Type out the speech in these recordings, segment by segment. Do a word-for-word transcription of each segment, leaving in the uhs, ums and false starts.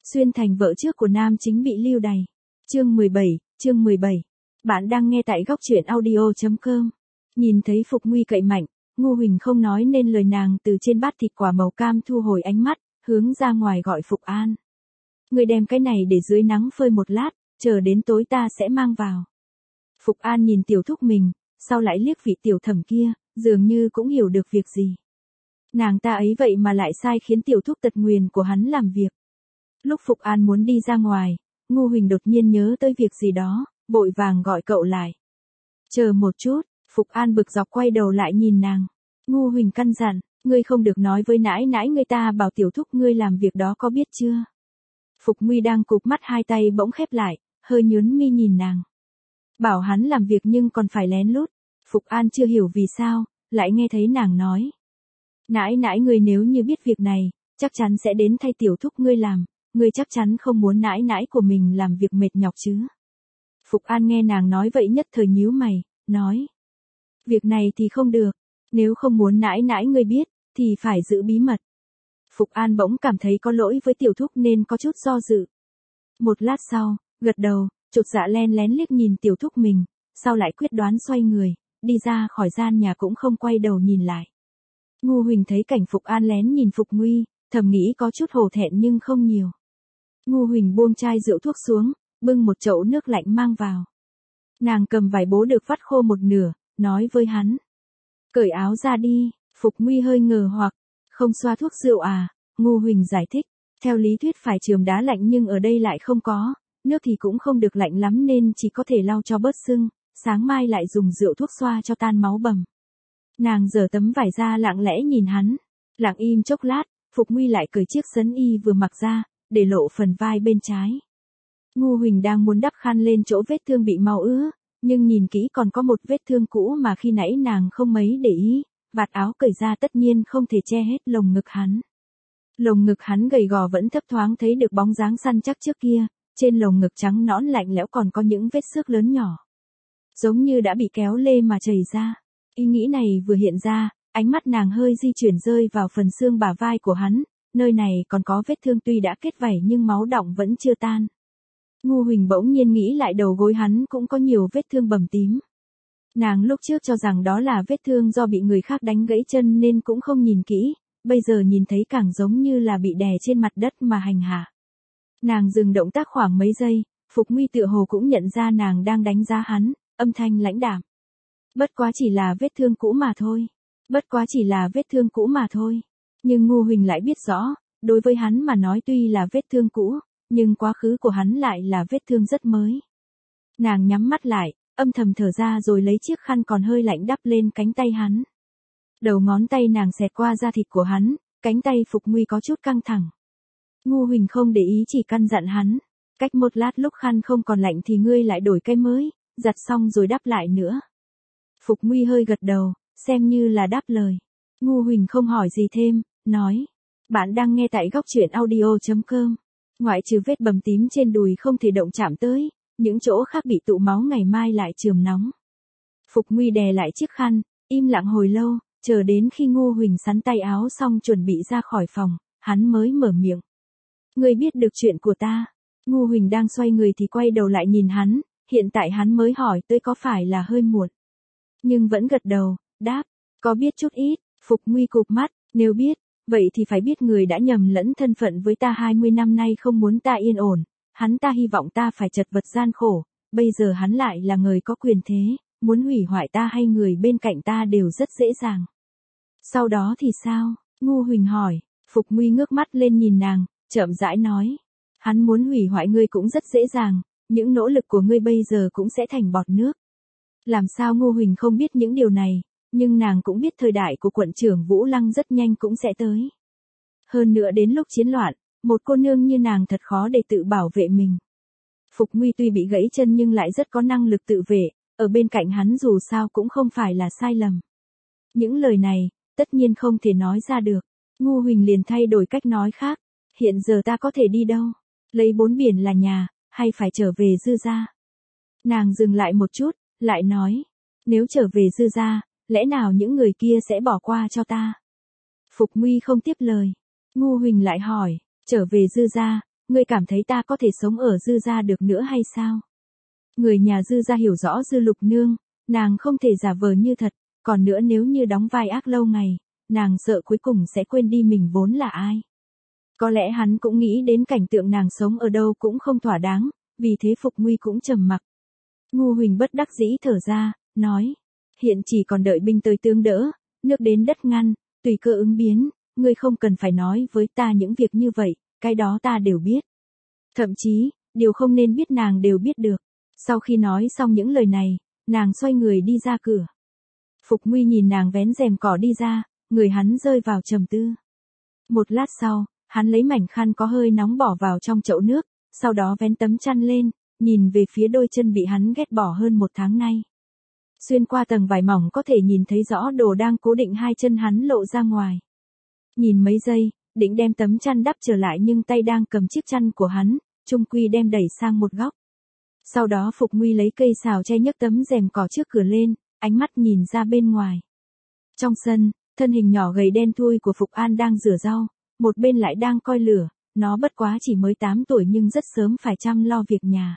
Xuyên thành vợ trước của nam chính bị lưu đày. Chương mười bảy, chương mười bảy. Bạn đang nghe tại góc truyện audio chấm com. Nhìn thấy Phục Nguy cậy mạnh, Ngô Huỳnh không nói nên lời, nàng từ trên bát thịt quả màu cam thu hồi ánh mắt, hướng ra ngoài gọi Phục An. Người đem cái này để dưới nắng phơi một lát, chờ đến tối ta sẽ mang vào. Phục An nhìn tiểu thúc mình, sau lại liếc vị tiểu thẩm kia, dường như cũng hiểu được việc gì. Nàng ta ấy vậy mà lại sai khiến tiểu thúc tật nguyền của hắn làm việc. Lúc Phục An muốn đi ra ngoài, Ngô Huỳnh đột nhiên nhớ tới việc gì đó, vội vàng gọi cậu lại. Chờ một chút, Phục An bực dọc quay đầu lại nhìn nàng. Ngô Huỳnh căn dặn, ngươi không được nói với nãi nãi người ta bảo tiểu thúc ngươi làm việc đó, có biết chưa? Phục Nguy đang cụp mắt hai tay bỗng khép lại, hơi nhướng mi nhìn nàng. Bảo hắn làm việc nhưng còn phải lén lút. Phục An chưa hiểu vì sao, lại nghe thấy nàng nói. Nãi nãi ngươi nếu như biết việc này, chắc chắn sẽ đến thay tiểu thúc ngươi làm, ngươi chắc chắn không muốn nãi nãi của mình làm việc mệt nhọc chứ. Phục An nghe nàng nói vậy nhất thời nhíu mày, nói. Việc này thì không được, nếu không muốn nãi nãi ngươi biết, thì phải giữ bí mật. Phục An bỗng cảm thấy có lỗi với tiểu thúc nên có chút do dự. Một lát sau, gật đầu, chột dạ len lén liếc nhìn tiểu thúc mình, sau lại quyết đoán xoay người, đi ra khỏi gian nhà cũng không quay đầu nhìn lại. Ngô Huỳnh thấy cảnh Phục An lén nhìn Phục Nguy, thầm nghĩ có chút hổ thẹn nhưng không nhiều. Ngô Huỳnh buông chai rượu thuốc xuống, bưng một chậu nước lạnh mang vào. Nàng cầm vải bố được vắt khô một nửa, nói với hắn. Cởi áo ra đi. Phục Nguy hơi ngờ hoặc, không xoa thuốc rượu à? Ngô Huỳnh giải thích, theo lý thuyết phải chườm đá lạnh nhưng ở đây lại không có, nước thì cũng không được lạnh lắm nên chỉ có thể lau cho bớt sưng, sáng mai lại dùng rượu thuốc xoa cho tan máu bầm. Nàng giở tấm vải ra lặng lẽ nhìn hắn, lặng im chốc lát, Phục Nguy lại cởi chiếc sấn y vừa mặc ra, để lộ phần vai bên trái. Ngô Huỳnh đang muốn đắp khăn lên chỗ vết thương bị máu ứa, nhưng nhìn kỹ còn có một vết thương cũ mà khi nãy nàng không mấy để ý, vạt áo cởi ra tất nhiên không thể che hết lồng ngực hắn. Lồng ngực hắn gầy gò vẫn thấp thoáng thấy được bóng dáng săn chắc trước kia, trên lồng ngực trắng nõn lạnh lẽo còn có những vết xước lớn nhỏ. Giống như đã bị kéo lê mà chảy ra. Ý nghĩ này vừa hiện ra, ánh mắt nàng hơi di chuyển rơi vào phần xương bả vai của hắn, nơi này còn có vết thương tuy đã kết vảy nhưng máu đọng vẫn chưa tan. Ngô Huỳnh bỗng nhiên nghĩ lại đầu gối hắn cũng có nhiều vết thương bầm tím. Nàng lúc trước cho rằng đó là vết thương do bị người khác đánh gãy chân nên cũng không nhìn kỹ, bây giờ nhìn thấy càng giống như là bị đè trên mặt đất mà hành hạ. Nàng dừng động tác khoảng mấy giây, Phục Nguy tựa hồ cũng nhận ra nàng đang đánh giá hắn, âm thanh lãnh đạm. Bất quá chỉ là vết thương cũ mà thôi. Bất quá chỉ là vết thương cũ mà thôi. Nhưng Ngô Huỳnh lại biết rõ, đối với hắn mà nói tuy là vết thương cũ, nhưng quá khứ của hắn lại là vết thương rất mới. Nàng nhắm mắt lại, âm thầm thở ra rồi lấy chiếc khăn còn hơi lạnh đắp lên cánh tay hắn. Đầu ngón tay nàng xẹt qua da thịt của hắn, cánh tay Phục Nguy có chút căng thẳng. Ngô Huỳnh không để ý chỉ căn dặn hắn. Cách một lát lúc khăn không còn lạnh thì ngươi lại đổi cái mới, giặt xong rồi đắp lại nữa. Phục Nguy hơi gật đầu, xem như là đáp lời. Ngô Huỳnh không hỏi gì thêm, nói. Bạn đang nghe tại góc truyện audio chấm com. Ngoại trừ vết bầm tím trên đùi không thể động chạm tới, những chỗ khác bị tụ máu ngày mai lại chườm nóng. Phục Nguy đè lại chiếc khăn, im lặng hồi lâu, chờ đến khi Ngô Huỳnh sắn tay áo xong chuẩn bị ra khỏi phòng, hắn mới mở miệng. Ngươi biết được chuyện của ta. Ngô Huỳnh đang xoay người thì quay đầu lại nhìn hắn, hiện tại hắn mới hỏi tới có phải là hơi muộn. Nhưng vẫn gật đầu, đáp, có biết chút ít. Phục Nguy cụp mắt, nếu biết, vậy thì phải biết người đã nhầm lẫn thân phận với ta hai mươi năm nay không muốn ta yên ổn, hắn ta hy vọng ta phải chật vật gian khổ, bây giờ hắn lại là người có quyền thế, muốn hủy hoại ta hay người bên cạnh ta đều rất dễ dàng. Sau đó thì sao? Ngô Huỳnh hỏi. Phục Nguy ngước mắt lên nhìn nàng, chậm rãi nói. Hắn muốn hủy hoại ngươi cũng rất dễ dàng, những nỗ lực của ngươi bây giờ cũng sẽ thành bọt nước. Làm sao Ngô Huỳnh không biết những điều này, nhưng nàng cũng biết thời đại của quận trưởng Vũ Lăng rất nhanh cũng sẽ tới. Hơn nữa đến lúc chiến loạn, một cô nương như nàng thật khó để tự bảo vệ mình. Phục Nguy tuy bị gãy chân nhưng lại rất có năng lực tự vệ, ở bên cạnh hắn dù sao cũng không phải là sai lầm. Những lời này, tất nhiên không thể nói ra được. Ngô Huỳnh liền thay đổi cách nói khác. Hiện giờ ta có thể đi đâu? Lấy bốn biển là nhà, hay phải trở về Dư gia? Nàng dừng lại một chút, lại nói. Nếu trở về Dư gia, lẽ nào những người kia sẽ bỏ qua cho ta? Phục Nguy không tiếp lời. Ngô Huỳnh lại hỏi, trở về Dư gia, ngươi cảm thấy ta có thể sống ở Dư gia được nữa hay sao? Người nhà Dư gia hiểu rõ Dư Lục Nương, nàng không thể giả vờ như thật, còn nữa nếu như đóng vai ác lâu ngày, nàng sợ cuối cùng sẽ quên đi mình vốn là ai. Có lẽ hắn cũng nghĩ đến cảnh tượng nàng sống ở đâu cũng không thỏa đáng, vì thế Phục Nguy cũng trầm mặc. Ngu Huỳnh bất đắc dĩ thở ra, nói, hiện chỉ còn đợi binh tới tướng đỡ, nước đến đất ngăn, tùy cơ ứng biến, ngươi không cần phải nói với ta những việc như vậy, cái đó ta đều biết. Thậm chí, điều không nên biết nàng đều biết được. Sau khi nói xong những lời này, nàng xoay người đi ra cửa. Phục Nguy nhìn nàng vén rèm cỏ đi ra, người hắn rơi vào trầm tư. Một lát sau, hắn lấy mảnh khăn có hơi nóng bỏ vào trong chậu nước, sau đó vén tấm chăn lên, nhìn về phía đôi chân bị hắn ghét bỏ hơn một tháng nay. Xuyên qua tầng vải mỏng có thể nhìn thấy rõ đồ đang cố định hai chân hắn lộ ra ngoài. Nhìn mấy giây, định đem tấm chăn đắp trở lại nhưng tay đang cầm chiếc chăn của hắn, chung quy đem đẩy sang một góc. Sau đó Phục Nguy lấy cây xào tre nhấc tấm rèm cỏ trước cửa lên, ánh mắt nhìn ra bên ngoài. Trong sân, thân hình nhỏ gầy đen thui của Phục An đang rửa rau, một bên lại đang coi lửa, nó bất quá chỉ mới tám tuổi nhưng rất sớm phải chăm lo việc nhà.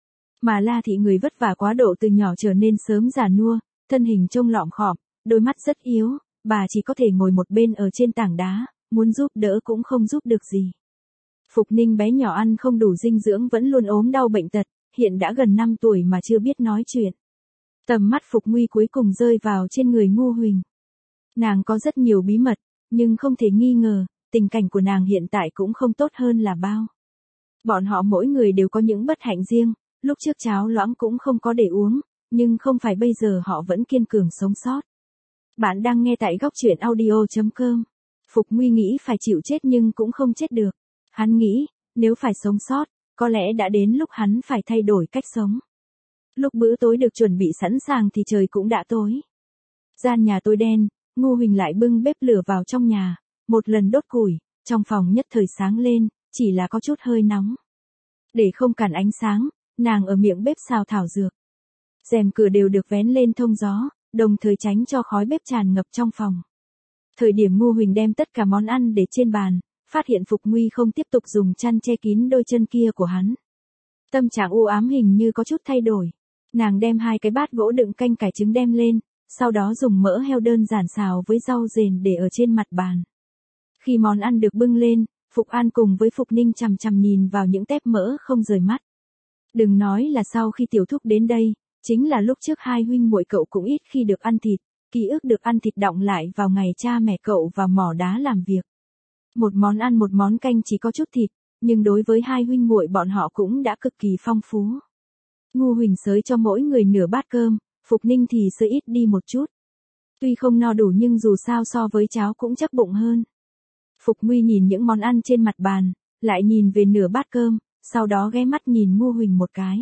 Mà La Thị người vất vả quá độ từ nhỏ trở nên sớm già nua, thân hình trông lọm khọm, đôi mắt rất yếu, bà chỉ có thể ngồi một bên ở trên tảng đá, muốn giúp đỡ cũng không giúp được gì. Phục Ninh bé nhỏ ăn không đủ dinh dưỡng vẫn luôn ốm đau bệnh tật, hiện đã gần năm tuổi mà chưa biết nói chuyện. Tầm mắt Phục Nguy cuối cùng rơi vào trên người Ngu Huỳnh. Nàng có rất nhiều bí mật, nhưng không thể nghi ngờ, tình cảnh của nàng hiện tại cũng không tốt hơn là bao. Bọn họ mỗi người đều có những bất hạnh riêng, lúc trước cháo loãng cũng không có để uống, nhưng không phải bây giờ họ vẫn kiên cường sống sót. Bạn đang nghe tại góc truyện audio chấm com. Phục Nguy nghĩ phải chịu chết nhưng cũng không chết được. Hắn nghĩ, nếu phải sống sót, có lẽ đã đến lúc hắn phải thay đổi cách sống. Lúc bữa tối được chuẩn bị sẵn sàng thì trời cũng đã tối. Gian nhà tối đen, Ngu Huỳnh lại bưng bếp lửa vào trong nhà, một lần đốt củi, trong phòng nhất thời sáng lên, chỉ là có chút hơi nóng. Để không cản ánh sáng, nàng ở miệng bếp xào thảo dược. Rèm cửa đều được vén lên thông gió, đồng thời tránh cho khói bếp tràn ngập trong phòng. Thời điểm Ngu Huỳnh đem tất cả món ăn để trên bàn, phát hiện Phục Nguy không tiếp tục dùng chăn che kín đôi chân kia của hắn. Tâm trạng u ám hình như có chút thay đổi. Nàng đem hai cái bát gỗ đựng canh cải trứng đem lên, sau đó dùng mỡ heo đơn giản xào với rau dền để ở trên mặt bàn. Khi món ăn được bưng lên, Phục An cùng với Phục Ninh chằm chằm nhìn vào những tép mỡ không rời mắt. Đừng nói là sau khi tiểu thúc đến đây, chính là lúc trước hai huynh muội cậu cũng ít khi được ăn thịt, ký ức được ăn thịt đọng lại vào ngày cha mẹ cậu vào mỏ đá làm việc. Một món ăn một món canh chỉ có chút thịt, nhưng đối với hai huynh muội bọn họ cũng đã cực kỳ phong phú. Ngu Huỳnh xới cho mỗi người nửa bát cơm, Phục Ninh thì xới ít đi một chút. Tuy không no đủ nhưng dù sao so với cháo cũng chắc bụng hơn. Phục Nguy nhìn những món ăn trên mặt bàn, lại nhìn về nửa bát cơm, sau đó ghé mắt nhìn Ngu Huỳnh một cái.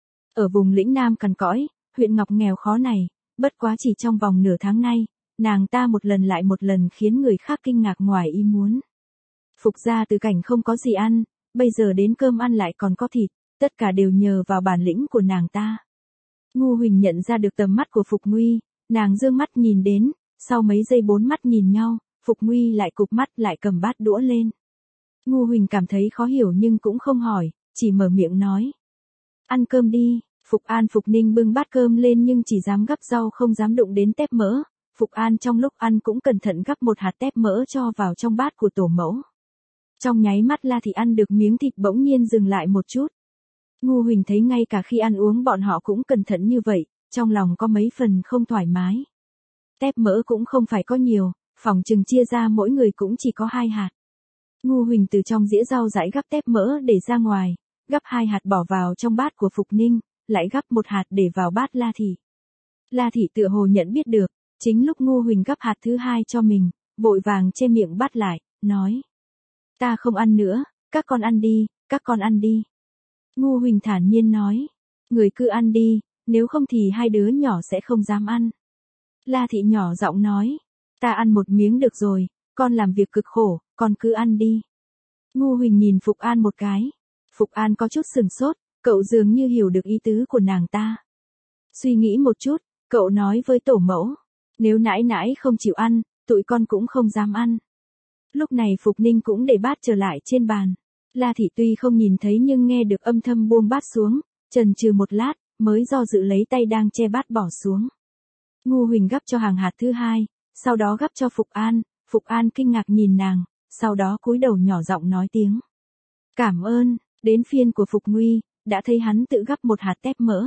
Ở vùng lĩnh Nam cằn cõi, huyện Ngọc nghèo khó này, bất quá chỉ trong vòng nửa tháng nay, nàng ta một lần lại một lần khiến người khác kinh ngạc ngoài ý muốn. Phục gia từ cảnh không có gì ăn, bây giờ đến cơm ăn lại còn có thịt, tất cả đều nhờ vào bản lĩnh của nàng ta. Ngu Huỳnh nhận ra được tầm mắt của Phục Nguy, nàng dương mắt nhìn đến, sau mấy giây bốn mắt nhìn nhau, Phục Nguy lại cụp mắt lại cầm bát đũa lên. Ngu Huỳnh cảm thấy khó hiểu nhưng cũng không hỏi, chỉ mở miệng nói. Ăn cơm đi. Phục An Phục Ninh bưng bát cơm lên nhưng chỉ dám gắp rau không dám đụng đến tép mỡ. Phục An trong lúc ăn cũng cẩn thận gắp một hạt tép mỡ cho vào trong bát của tổ mẫu. Trong nháy mắt La Thị ăn được miếng thịt bỗng nhiên dừng lại một chút. Ngu Huỳnh thấy ngay cả khi ăn uống bọn họ cũng cẩn thận như vậy, trong lòng có mấy phần không thoải mái. Tép mỡ cũng không phải có nhiều, phòng chừng chia ra mỗi người cũng chỉ có hai hạt. Ngu Huỳnh từ trong dĩa rau rải gắp tép mỡ để ra ngoài, gắp hai hạt bỏ vào trong bát của Phục Ninh, lại gắp một hạt để vào bát La Thị. La Thị tựa hồ nhận biết được, chính lúc Ngu Huỳnh gắp hạt thứ hai cho mình, vội vàng che miệng bát lại, nói. Ta không ăn nữa, các con ăn đi, các con ăn đi. Ngu Huỳnh thản nhiên nói, người cứ ăn đi, nếu không thì hai đứa nhỏ sẽ không dám ăn. La Thị nhỏ giọng nói, ta ăn một miếng được rồi, con làm việc cực khổ, con cứ ăn đi. Ngu Huỳnh nhìn Phục An một cái. Phục An có chút sừng sốt, cậu dường như hiểu được ý tứ của nàng ta. Suy nghĩ một chút, cậu nói với tổ mẫu, nếu nãi nãi không chịu ăn, tụi con cũng không dám ăn. Lúc này Phục Ninh cũng để bát trở lại trên bàn. La Thị tuy không nhìn thấy nhưng nghe được âm thầm buông bát xuống, chần chừ một lát, mới do dự lấy tay đang che bát bỏ xuống. Ngu Huỳnh gắp cho hàng hạt thứ hai, sau đó gắp cho Phục An, Phục An kinh ngạc nhìn nàng, sau đó cúi đầu nhỏ giọng nói tiếng. Cảm ơn, đến phiên của Phục Nguy, đã thấy hắn tự gắp một hạt tép mỡ.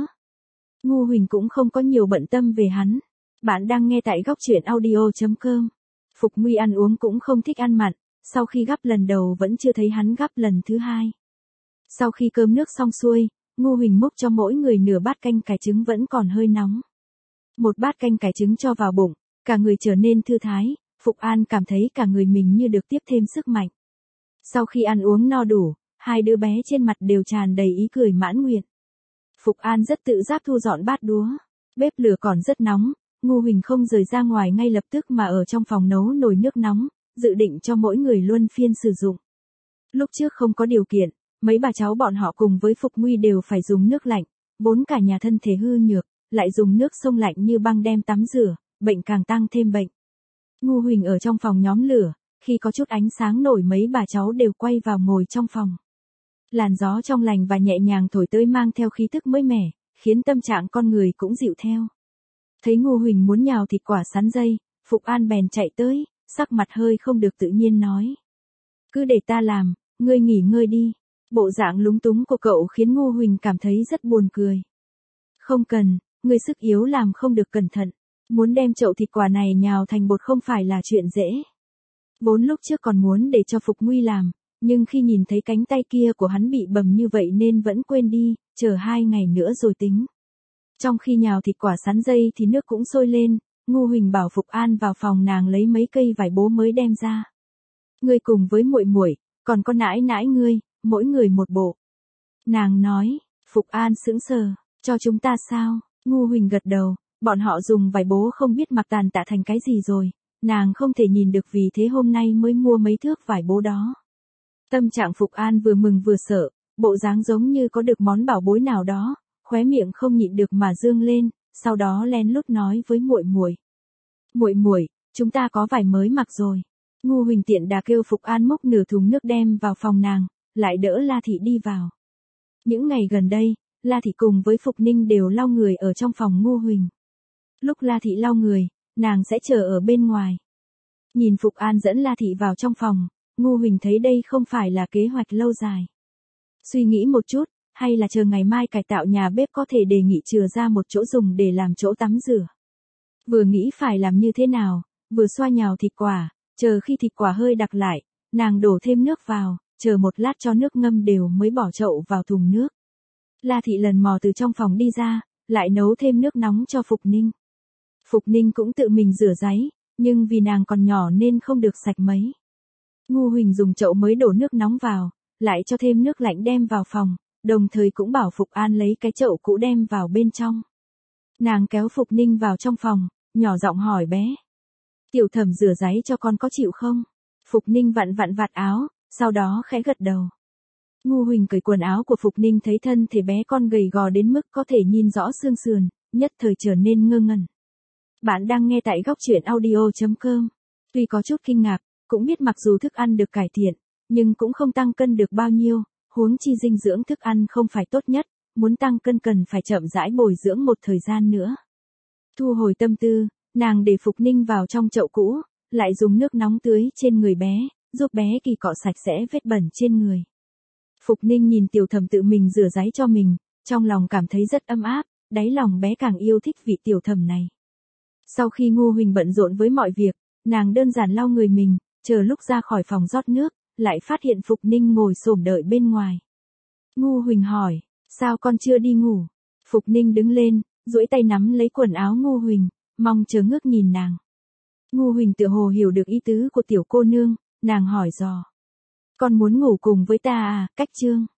Ngu Huỳnh cũng không có nhiều bận tâm về hắn. Bạn đang nghe tại góc truyện audio chấm com. Phục Nguy ăn uống cũng không thích ăn mặn, sau khi gắp lần đầu vẫn chưa thấy hắn gắp lần thứ hai. Sau khi cơm nước xong xuôi, Ngu Huỳnh múc cho mỗi người nửa bát canh cải trứng vẫn còn hơi nóng. Một bát canh cải trứng cho vào bụng, cả người trở nên thư thái, Phục An cảm thấy cả người mình như được tiếp thêm sức mạnh. Sau khi ăn uống no đủ, hai đứa bé trên mặt đều tràn đầy ý cười mãn nguyện. Phục An rất tự giác thu dọn bát đũa. Bếp lửa còn rất nóng, Ngu Huỳnh không rời ra ngoài ngay lập tức mà ở trong phòng nấu nồi nước nóng, dự định cho mỗi người luân phiên sử dụng. Lúc trước không có điều kiện, mấy bà cháu bọn họ cùng với Phục Nguy đều phải dùng nước lạnh, vốn cả nhà thân thể hư nhược, lại dùng nước sông lạnh như băng đem tắm rửa, bệnh càng tăng thêm bệnh. Ngu Huỳnh ở trong phòng nhóm lửa, khi có chút ánh sáng nổi mấy bà cháu đều quay vào ngồi trong phòng. Làn gió trong lành và nhẹ nhàng thổi tới mang theo khí tức mới mẻ, khiến tâm trạng con người cũng dịu theo. Thấy Ngu Huỳnh muốn nhào thịt quả sắn dây, Phục An bèn chạy tới, sắc mặt hơi không được tự nhiên nói. Cứ để ta làm, ngươi nghỉ ngơi đi. Bộ dạng lúng túng của cậu khiến Ngu Huỳnh cảm thấy rất buồn cười. Không cần, ngươi sức yếu làm không được cẩn thận. Muốn đem chậu thịt quả này nhào thành bột không phải là chuyện dễ. Vốn lúc trước còn muốn để cho Phục Nguy làm, nhưng khi nhìn thấy cánh tay kia của hắn bị bầm như vậy nên vẫn quên đi, chờ hai ngày nữa rồi tính. Trong khi nhào thịt quả sắn dây thì nước cũng sôi lên, Ngu Huỳnh bảo Phục An vào phòng nàng lấy mấy cây vải bố mới đem ra. Ngươi cùng với muội muội, còn có nãi nãi ngươi, mỗi người một bộ. Nàng nói, Phục An sững sờ, cho chúng ta sao? Ngu Huỳnh gật đầu, bọn họ dùng vải bố không biết mặc tàn tạ thành cái gì rồi, nàng không thể nhìn được vì thế hôm nay mới mua mấy thước vải bố đó. Tâm trạng Phục An vừa mừng vừa sợ, bộ dáng giống như có được món bảo bối nào đó, khóe miệng không nhịn được mà dương lên, sau đó lén lút nói với muội muội. Muội muội, chúng ta có vải mới mặc rồi. Ngu Huỳnh tiện đà kêu Phục An múc nửa thùng nước đem vào phòng nàng, lại đỡ La Thị đi vào. Những ngày gần đây, La Thị cùng với Phục Ninh đều lau người ở trong phòng Ngu Huỳnh. Lúc La Thị lau người, nàng sẽ chờ ở bên ngoài. Nhìn Phục An dẫn La Thị vào trong phòng, Ngu Huỳnh thấy đây không phải là kế hoạch lâu dài. Suy nghĩ một chút, hay là chờ ngày mai cải tạo nhà bếp có thể đề nghị chừa ra một chỗ dùng để làm chỗ tắm rửa. Vừa nghĩ phải làm như thế nào, vừa xoa nhào thịt quả, chờ khi thịt quả hơi đặc lại, nàng đổ thêm nước vào, chờ một lát cho nước ngâm đều mới bỏ chậu vào thùng nước. La Thị lần mò từ trong phòng đi ra, lại nấu thêm nước nóng cho Phục Ninh. Phục Ninh cũng tự mình rửa ráy, nhưng vì nàng còn nhỏ nên không được sạch mấy. Ngu Huỳnh dùng chậu mới đổ nước nóng vào, lại cho thêm nước lạnh đem vào phòng, đồng thời cũng bảo Phục An lấy cái chậu cũ đem vào bên trong. Nàng kéo Phục Ninh vào trong phòng, nhỏ giọng hỏi bé. Tiểu Thẩm rửa ráy cho con có chịu không? Phục Ninh vặn vặn vạt áo, sau đó khẽ gật đầu. Ngu Huỳnh cởi quần áo của Phục Ninh thấy thân thể bé con gầy gò đến mức có thể nhìn rõ xương sườn, nhất thời trở nên ngơ ngẩn. Bạn đang nghe tại góc truyện audio chấm com. Tuy có chút kinh ngạc, cũng biết mặc dù thức ăn được cải thiện, nhưng cũng không tăng cân được bao nhiêu, huống chi dinh dưỡng thức ăn không phải tốt nhất, muốn tăng cân cần phải chậm rãi bồi dưỡng một thời gian nữa. Thu hồi tâm tư, nàng để Phục Ninh vào trong chậu cũ, lại dùng nước nóng tưới trên người bé, giúp bé kỳ cọ sạch sẽ vết bẩn trên người. Phục Ninh nhìn Tiểu Thẩm tự mình rửa ráy cho mình, trong lòng cảm thấy rất ấm áp, đáy lòng bé càng yêu thích vị Tiểu Thẩm này. Sau khi Ngu Huỳnh bận rộn với mọi việc, nàng đơn giản lau người mình, chờ lúc ra khỏi phòng rót nước, lại phát hiện Phục Ninh ngồi xổm đợi bên ngoài. Ngu Huỳnh hỏi, sao con chưa đi ngủ? Phục Ninh đứng lên, duỗi tay nắm lấy quần áo Ngu Huỳnh, mong chờ ngước nhìn nàng. Ngu Huỳnh tựa hồ hiểu được ý tứ của tiểu cô nương, nàng hỏi dò. Con muốn ngủ cùng với ta à, Cách Trương?